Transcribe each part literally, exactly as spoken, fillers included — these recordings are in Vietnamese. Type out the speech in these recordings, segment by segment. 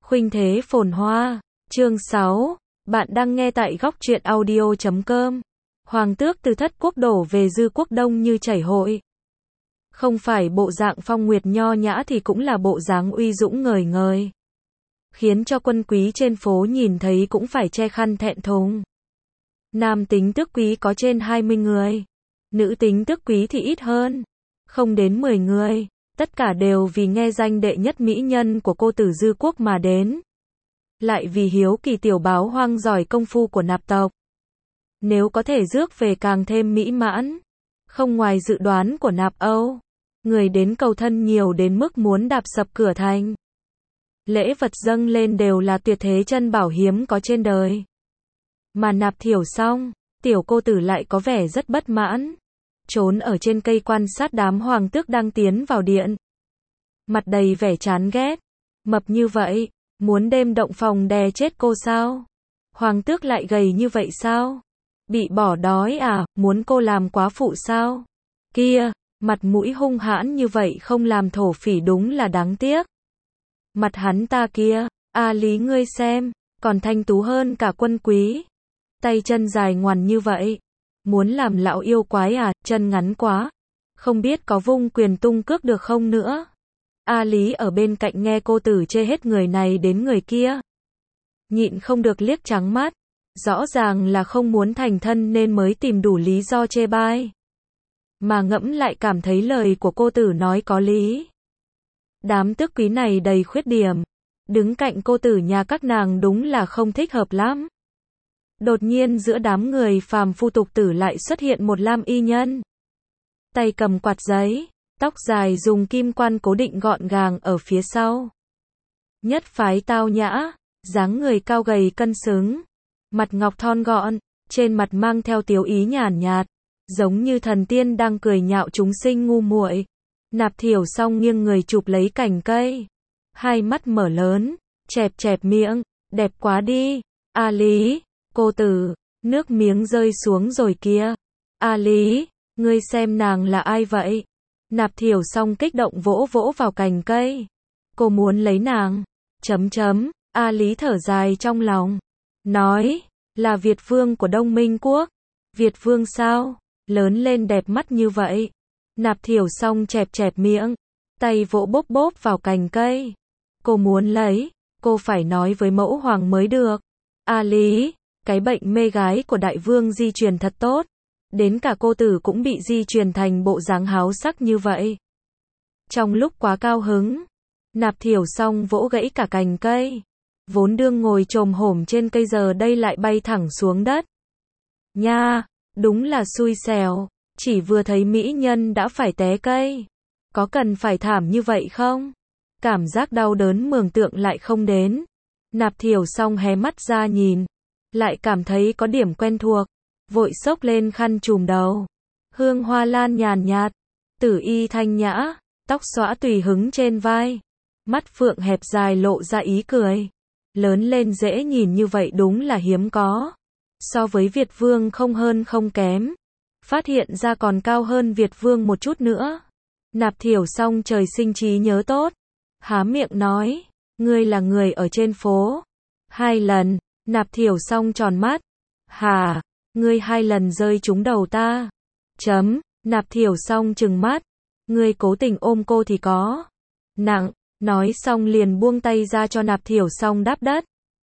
Khuynh thế phồn hoa. Chương sáu. Bạn đang nghe tại góc truyện audio chấm com. Hoàng tước từ Thất Quốc đổ về Dư Quốc đông như chảy hội. Không phải bộ dạng phong nguyệt nho nhã thì cũng là bộ dáng uy dũng ngời ngời. Khiến cho quân quý trên phố nhìn thấy cũng phải che khăn thẹn thùng. Nam tính tước quý có trên hai mươi người. Nữ tính tước quý thì ít hơn. Không đến mười người. Tất cả đều vì nghe danh đệ nhất mỹ nhân của cô tử Dư Quốc mà đến. Lại vì hiếu kỳ tiểu báo hoang giỏi công phu của nạp tộc. Nếu có thể rước về càng thêm mỹ mãn. Không ngoài dự đoán của nạp Âu. Người đến cầu thân nhiều đến mức muốn đạp sập cửa thành. Lễ vật dâng lên đều là tuyệt thế chân bảo hiếm có trên đời. Mà nạp thiểu xong, tiểu cô tử lại có vẻ rất bất mãn. Trốn ở trên cây quan sát đám hoàng tước đang tiến vào điện. Mặt đầy vẻ chán ghét. Mập như vậy, muốn đêm động phòng đè chết cô sao? Hoàng tước lại gầy như vậy sao? Bị bỏ đói à, muốn cô làm quá phụ sao? Kia, mặt mũi hung hãn như vậy không làm thổ phỉ đúng là đáng tiếc. Mặt hắn ta kia, a Lý ngươi xem, còn thanh tú hơn cả quân quý. Tay chân dài ngoằn như vậy. Muốn làm lão yêu quái à, chân ngắn quá. Không biết có vung quyền tung cước được không nữa. A Lý ở bên cạnh nghe cô tử chê hết người này đến người kia. Nhịn không được liếc trắng mắt. Rõ ràng là không muốn thành thân nên mới tìm đủ lý do chê bai. Mà ngẫm lại cảm thấy lời của cô tử nói có lý. Đám tước quý này đầy khuyết điểm. Đứng cạnh cô tử nhà các nàng đúng là không thích hợp lắm. Đột nhiên giữa đám người phàm phu tục tử lại xuất hiện một lam y nhân. Tay cầm quạt giấy, tóc dài dùng kim quan cố định gọn gàng ở phía sau. Nhất phái tao nhã, dáng người cao gầy cân xứng, mặt ngọc thon gọn, trên mặt mang theo tiếu ý nhàn nhạt, giống như thần tiên đang cười nhạo chúng sinh ngu muội. Nạp thiểu xong nghiêng người chụp lấy cành cây, hai mắt mở lớn, chẹp chẹp miệng, đẹp quá đi, A Lý. Cô tử, nước miếng rơi xuống rồi kia. A Lý, ngươi xem nàng là ai vậy? Nạp thiểu xong kích động vỗ vỗ vào cành cây. Cô muốn lấy nàng. Chấm chấm, A Lý thở dài trong lòng. Nói, là Việt vương của Đông Minh Quốc. Việt vương sao? Lớn lên đẹp mắt như vậy. Nạp thiểu xong chẹp chẹp miệng. Tay vỗ bốp bốp vào cành cây. Cô muốn lấy, cô phải nói với mẫu hoàng mới được. A Lý. Cái bệnh mê gái của đại vương di truyền thật tốt. Đến cả cô tử cũng bị di truyền thành bộ dáng háo sắc như vậy. Trong lúc quá cao hứng, nạp thiểu xong vỗ gãy cả cành cây. Vốn đương ngồi chồm hổm trên cây giờ đây lại bay thẳng xuống đất. Nha, đúng là xui xẻo. Chỉ vừa thấy mỹ nhân đã phải té cây. Có cần phải thảm như vậy không? Cảm giác đau đớn mường tượng lại không đến. Nạp thiểu xong hé mắt ra nhìn. Lại cảm thấy có điểm quen thuộc, vội xốc lên khăn trùm đầu. Hương hoa lan nhàn nhạt, tử y thanh nhã, tóc xõa tùy hứng trên vai. Mắt phượng hẹp dài lộ ra ý cười. Lớn lên dễ nhìn như vậy đúng là hiếm có. So với Việt vương không hơn không kém. Phát hiện ra còn cao hơn Việt vương một chút nữa. Nạp thiểu xong trời sinh trí nhớ tốt. Há miệng nói, ngươi là người ở trên phố. Hai lần. Nạp thiểu xong tròn mắt. Hà, ngươi hai lần rơi trúng đầu ta. Chấm, nạp thiểu xong trừng mắt. Ngươi cố tình ôm cô thì có. Nặng, nói xong liền buông tay ra cho nạp thiểu xong đáp đất.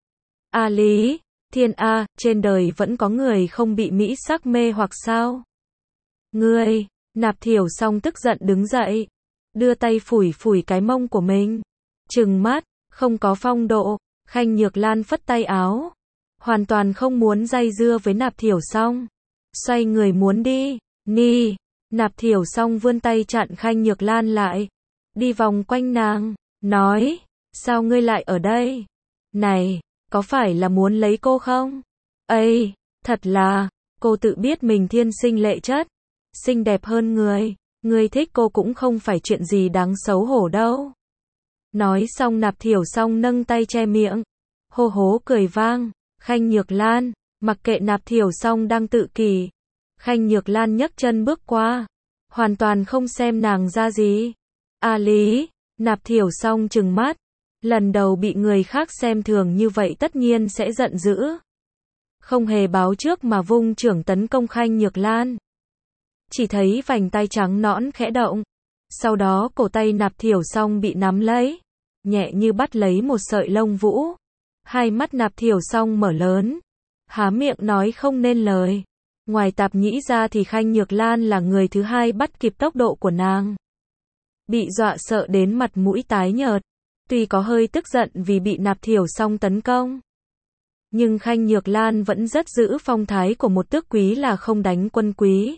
A Lý, thiên A, trên đời vẫn có người không bị mỹ sắc mê hoặc sao? Ngươi, nạp thiểu xong tức giận đứng dậy. Đưa tay phủi phủi cái mông của mình. Trừng mắt, không có phong độ. Khanh Nhược Lan phất tay áo. Hoàn toàn không muốn dây dưa với nạp thiểu xong. Xoay người muốn đi. Ni. Nạp thiểu xong vươn tay chặn Khanh Nhược Lan lại. Đi vòng quanh nàng. Nói. Sao ngươi lại ở đây? Này. Có phải là muốn lấy cô không? Ây. Thật là. Cô tự biết mình thiên sinh lệ chất. Xinh đẹp hơn người. Ngươi thích cô cũng không phải chuyện gì đáng xấu hổ đâu. Nói xong nạp thiểu xong nâng tay che miệng. Hô hố cười vang. Khanh Nhược Lan, mặc kệ nạp thiểu xong đang tự kỷ. Khanh Nhược Lan nhấc chân bước qua. Hoàn toàn không xem nàng ra gì. A Lý, nạp thiểu xong trừng mắt. Lần đầu bị người khác xem thường như vậy tất nhiên sẽ giận dữ. Không hề báo trước mà vung chưởng tấn công Khanh Nhược Lan. Chỉ thấy vành tay trắng nõn khẽ động. Sau đó cổ tay Nạp Thiểu Song bị nắm lấy. Nhẹ như bắt lấy một sợi lông vũ. Hai mắt Nạp Thiểu Song mở lớn. Há miệng nói không nên lời. Ngoài Tạp Nhĩ ra thì Khanh Nhược Lan là người thứ hai bắt kịp tốc độ của nàng. Bị dọa sợ đến mặt mũi tái nhợt. Tuy có hơi tức giận vì bị Nạp Thiểu Song tấn công. Nhưng Khanh Nhược Lan vẫn rất giữ phong thái của một tước quý là không đánh quân quý.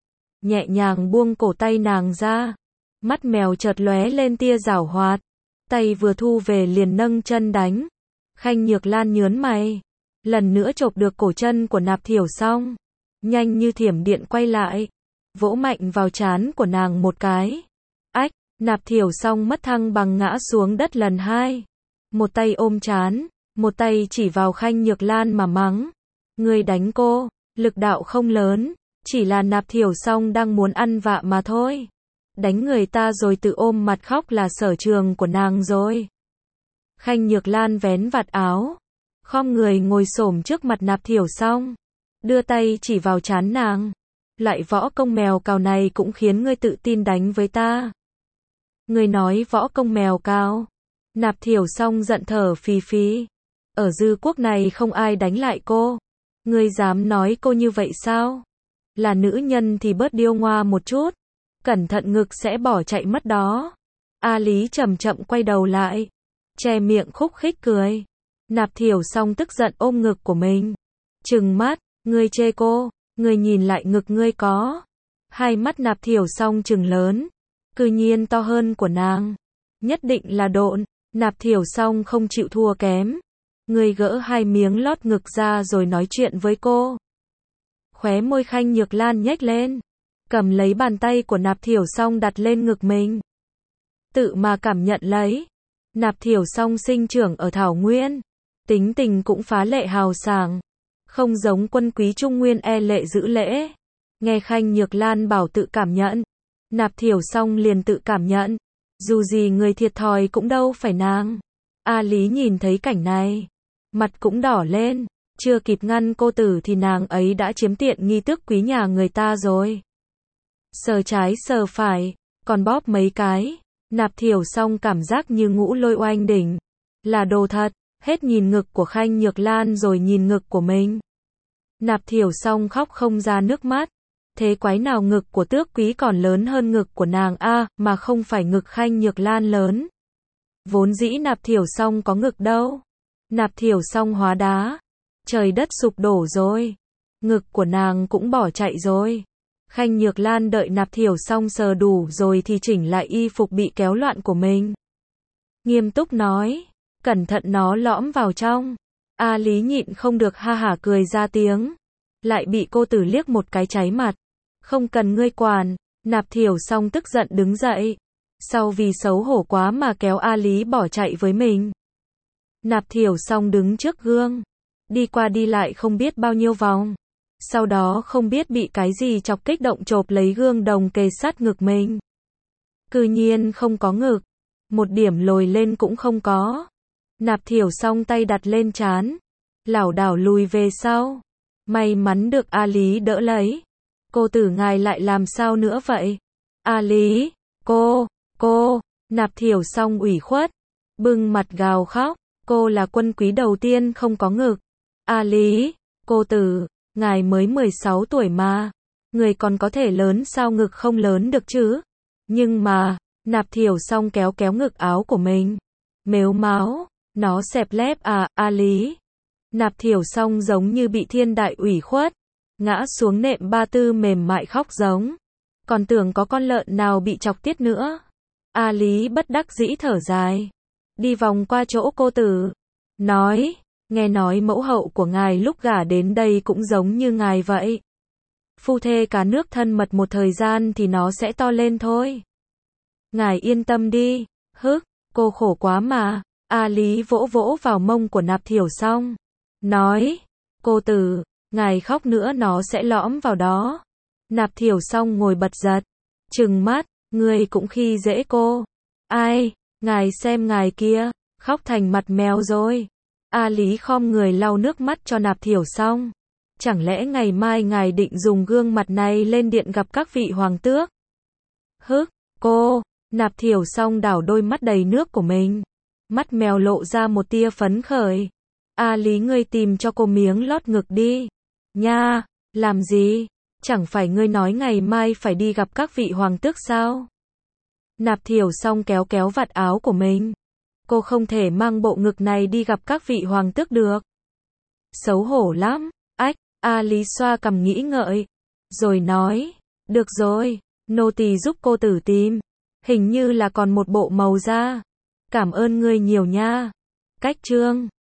Nhẹ nhàng buông cổ tay nàng ra. Mắt mèo chợt lóe lên tia giảo hoạt. Tay vừa thu về liền nâng chân đánh. Khanh Nhược Lan nhớn mày. Lần nữa chộp được cổ chân của Nạp Thiểu Song. Nhanh như thiểm điện quay lại. Vỗ mạnh vào trán của nàng một cái. Ách, Nạp Thiểu Song mất thăng bằng ngã xuống đất lần hai. Một tay ôm trán. Một tay chỉ vào Khanh Nhược Lan mà mắng. Ngươi đánh cô, lực đạo không lớn. Chỉ là Nạp Thiểu Song đang muốn ăn vạ mà thôi. Đánh người ta rồi tự ôm mặt khóc là sở trường của nàng rồi. Khanh Nhược Lan vén vạt áo. Khom người ngồi xổm trước mặt Nạp Thiểu Song. Đưa tay chỉ vào trán nàng. Loại võ công mèo cào này cũng khiến ngươi tự tin đánh với ta. Ngươi nói võ công mèo cào. Nạp Thiểu Song giận thở phì phì. Ở Dư Quốc này không ai đánh lại cô. Ngươi dám nói cô như vậy sao? Là nữ nhân thì bớt điêu ngoa một chút. Cẩn thận ngực sẽ bỏ chạy mất đó. A Lý chậm chậm quay đầu lại. Che miệng khúc khích cười. Nạp Thiểu Song tức giận ôm ngực của mình. Trừng mắt, ngươi chê cô, ngươi nhìn lại ngực ngươi có. Hai mắt Nạp Thiểu Song trừng lớn. Cư nhiên to hơn của nàng. Nhất định là độn. Nạp Thiểu Song không chịu thua kém. Ngươi gỡ hai miếng lót ngực ra rồi nói chuyện với cô. Khóe môi Khanh Nhược Lan nhếch lên. Cầm lấy bàn tay của Nạp Thiểu Song đặt lên ngực mình. Tự mà cảm nhận lấy. Nạp Thiểu Song sinh trưởng ở Thảo Nguyên. Tính tình cũng phá lệ hào sảng. Không giống quân quý Trung Nguyên e lệ giữ lễ. Nghe Khanh Nhược Lan bảo tự cảm nhận. Nạp Thiểu Song liền tự cảm nhận. Dù gì người thiệt thòi cũng đâu phải nàng. A Lý nhìn thấy cảnh này. Mặt cũng đỏ lên. Chưa kịp ngăn cô tử thì nàng ấy đã chiếm tiện nghi tước quý nhà người ta rồi. Sờ trái sờ phải. Còn bóp mấy cái. Nạp Thiểu Song cảm giác như ngũ lôi oanh đỉnh. Là đồ thật. Hết nhìn ngực của Khanh Nhược Lan rồi nhìn ngực của mình. Nạp Thiểu Song khóc không ra nước mắt. Thế quái nào ngực của tước quý còn lớn hơn ngực của nàng a à, mà không phải ngực Khanh Nhược Lan lớn. Vốn dĩ Nạp Thiểu Song có ngực đâu. Nạp Thiểu Song hóa đá. Trời đất sụp đổ rồi. Ngực của nàng cũng bỏ chạy rồi. Khanh Nhược Lan đợi Nạp Thiểu Song sờ đủ rồi thì chỉnh lại y phục bị kéo loạn của mình. Nghiêm túc nói. Cẩn thận nó lõm vào trong. A Lý nhịn không được ha hả cười ra tiếng. Lại bị cô tử liếc một cái cháy mặt. Không cần ngươi quản. Nạp Thiểu Song tức giận đứng dậy. Sau vì xấu hổ quá mà kéo A Lý bỏ chạy với mình. Nạp Thiểu Song đứng trước gương. Đi qua đi lại không biết bao nhiêu vòng. Sau đó không biết bị cái gì chọc kích động chộp lấy gương đồng kề sát ngực mình. Cư nhiên không có ngực. Một điểm lồi lên cũng không có. Nạp Thiểu Song tay đặt lên trán. Lảo đảo lùi về sau. May mắn được A Lý đỡ lấy. Cô tử ngài lại làm sao nữa vậy? A Lý, cô, cô, Nạp Thiểu Song ủy khuất. Bưng mặt gào khóc. Cô là quân quý đầu tiên không có ngực. A Lý, cô tử, ngài mới mười sáu tuổi mà. Người còn có thể lớn sao ngực không lớn được chứ? Nhưng mà, Nạp Thiểu Song kéo kéo ngực áo của mình. Mếu máo, nó xẹp lép à, A Lý. Nạp Thiểu Song giống như bị thiên đại ủy khuất. Ngã xuống nệm ba tư mềm mại khóc giống. Còn tưởng có con lợn nào bị chọc tiết nữa. A Lý bất đắc dĩ thở dài. Đi vòng qua chỗ cô tử. Nói, nghe nói mẫu hậu của ngài lúc gả đến đây cũng giống như ngài vậy. Phu thê cả nước thân mật một thời gian thì nó sẽ to lên thôi. Ngài yên tâm đi. Hức, cô khổ quá mà. A Lý vỗ vỗ vào mông của Nạp Thiểu Song. Nói, cô tử, ngài khóc nữa nó sẽ lõm vào đó. Nạp Thiểu Song ngồi bật giật. Trừng mắt, ngươi cũng khi dễ cô. Ai, ngài xem ngài kia, Khóc thành mặt mèo rồi. A Lý khom người lau nước mắt cho Nạp Thiểu Song. Chẳng lẽ ngày mai ngài định dùng gương mặt này lên điện gặp các vị hoàng tước? Hức, cô, Nạp Thiểu Song đảo đôi mắt đầy nước của mình. Mắt mèo lộ ra một tia phấn khởi. A Lý ngươi tìm cho cô miếng lót ngực đi. Nha, làm gì? Chẳng phải ngươi nói ngày mai phải đi gặp các vị hoàng tước sao? Nạp Thiểu Song kéo kéo vạt áo của mình. Cô không thể mang bộ ngực này đi gặp các vị hoàng tước được. Xấu hổ lắm. Ách, A Lý xoa cằm nghĩ ngợi. Rồi nói, được rồi, nô tỳ giúp cô tử tìm. Hình như là còn một bộ màu da. Cảm ơn ngươi nhiều nha. Cách chương